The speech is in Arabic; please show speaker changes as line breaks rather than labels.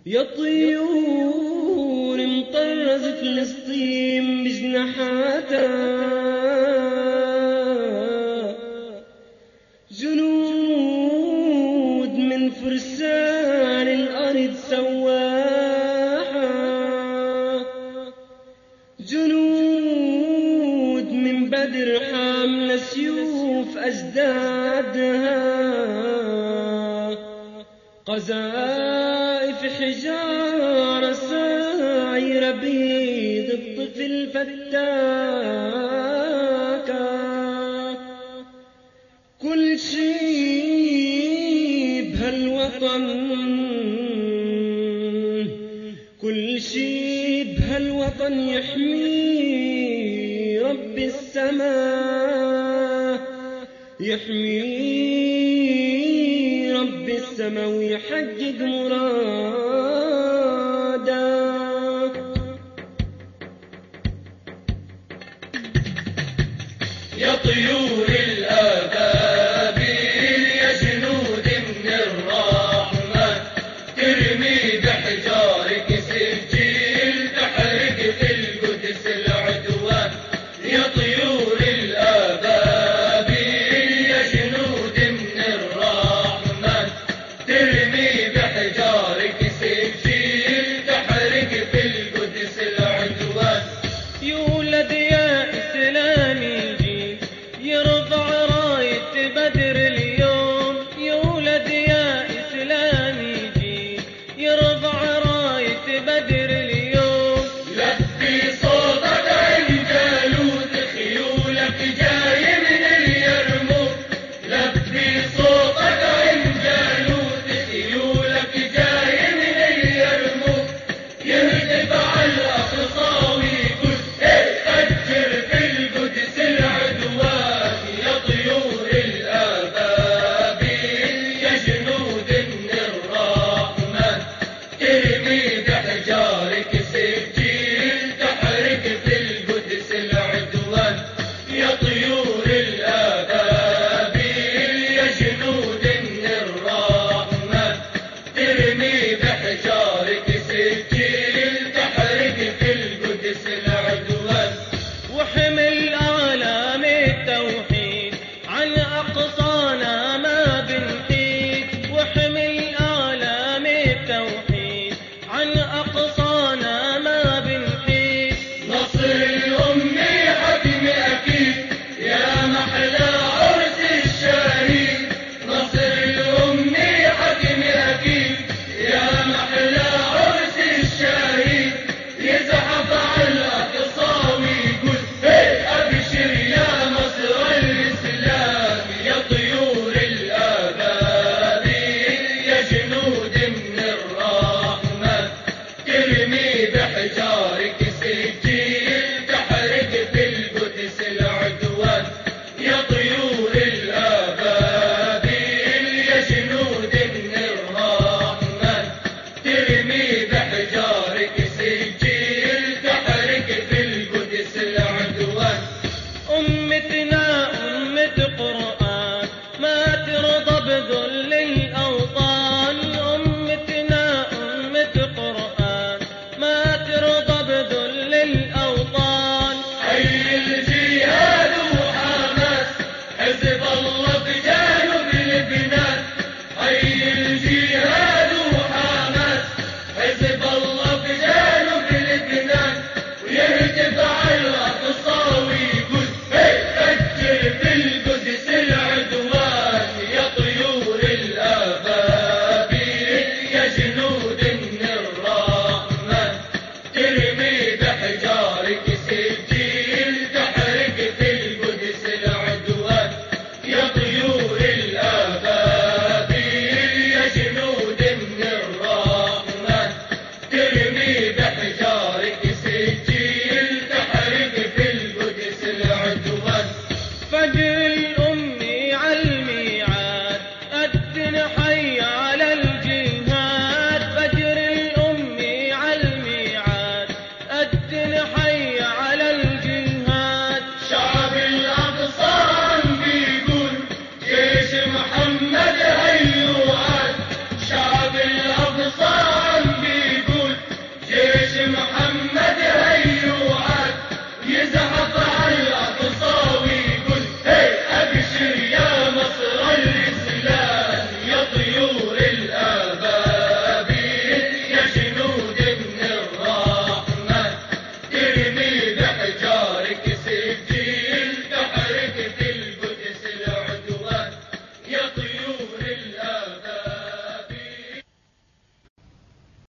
يا طيور مطرز فلسطين بجناحاتها، جنود من فرسان الأرض سواحة، جنود من بدر حامل سيوف أجدادها، قذائف حجارة سايرة بيد الطفل فتاكة. كل شي بهالوطن، كل شي بهالوطن يحمي رب السماء، يحمي رب السماء ويحقق مراده.
يا طيور الأبابيل يا جنود من الرحمن، ترمي بحجارك سجيل تحرق في القدس العدوان. يا طيور الأبابيل يا جنود من الرحمن، ترمي بحجارك سجيل تحرق في القدس العدوان.
يولد يا إسلامي يرفع راية بدر اليوم، يولد يا إسلامي يرفع راية بدر اليوم.
لبي صوتك عند جالوت خيولك جاي من اليرموك، لبي صوتك عند جالوت خيولك جاي من اليرموك. يهتف على الأقصى ويقول فجر في القدس العدوان. يا طيور الأبابيل يا جنود من الرحمن، ترمي بحجارك سجيل تحرق في القدس العدوان. يا طيور الأبابيل يا جنود من الرحمن، ترمي بحجارك سجيل تحرق في القدس العدوان.
وحمل آلام التوحيد عن أقصانا ما بنحيد، وحمل آلام التوحيد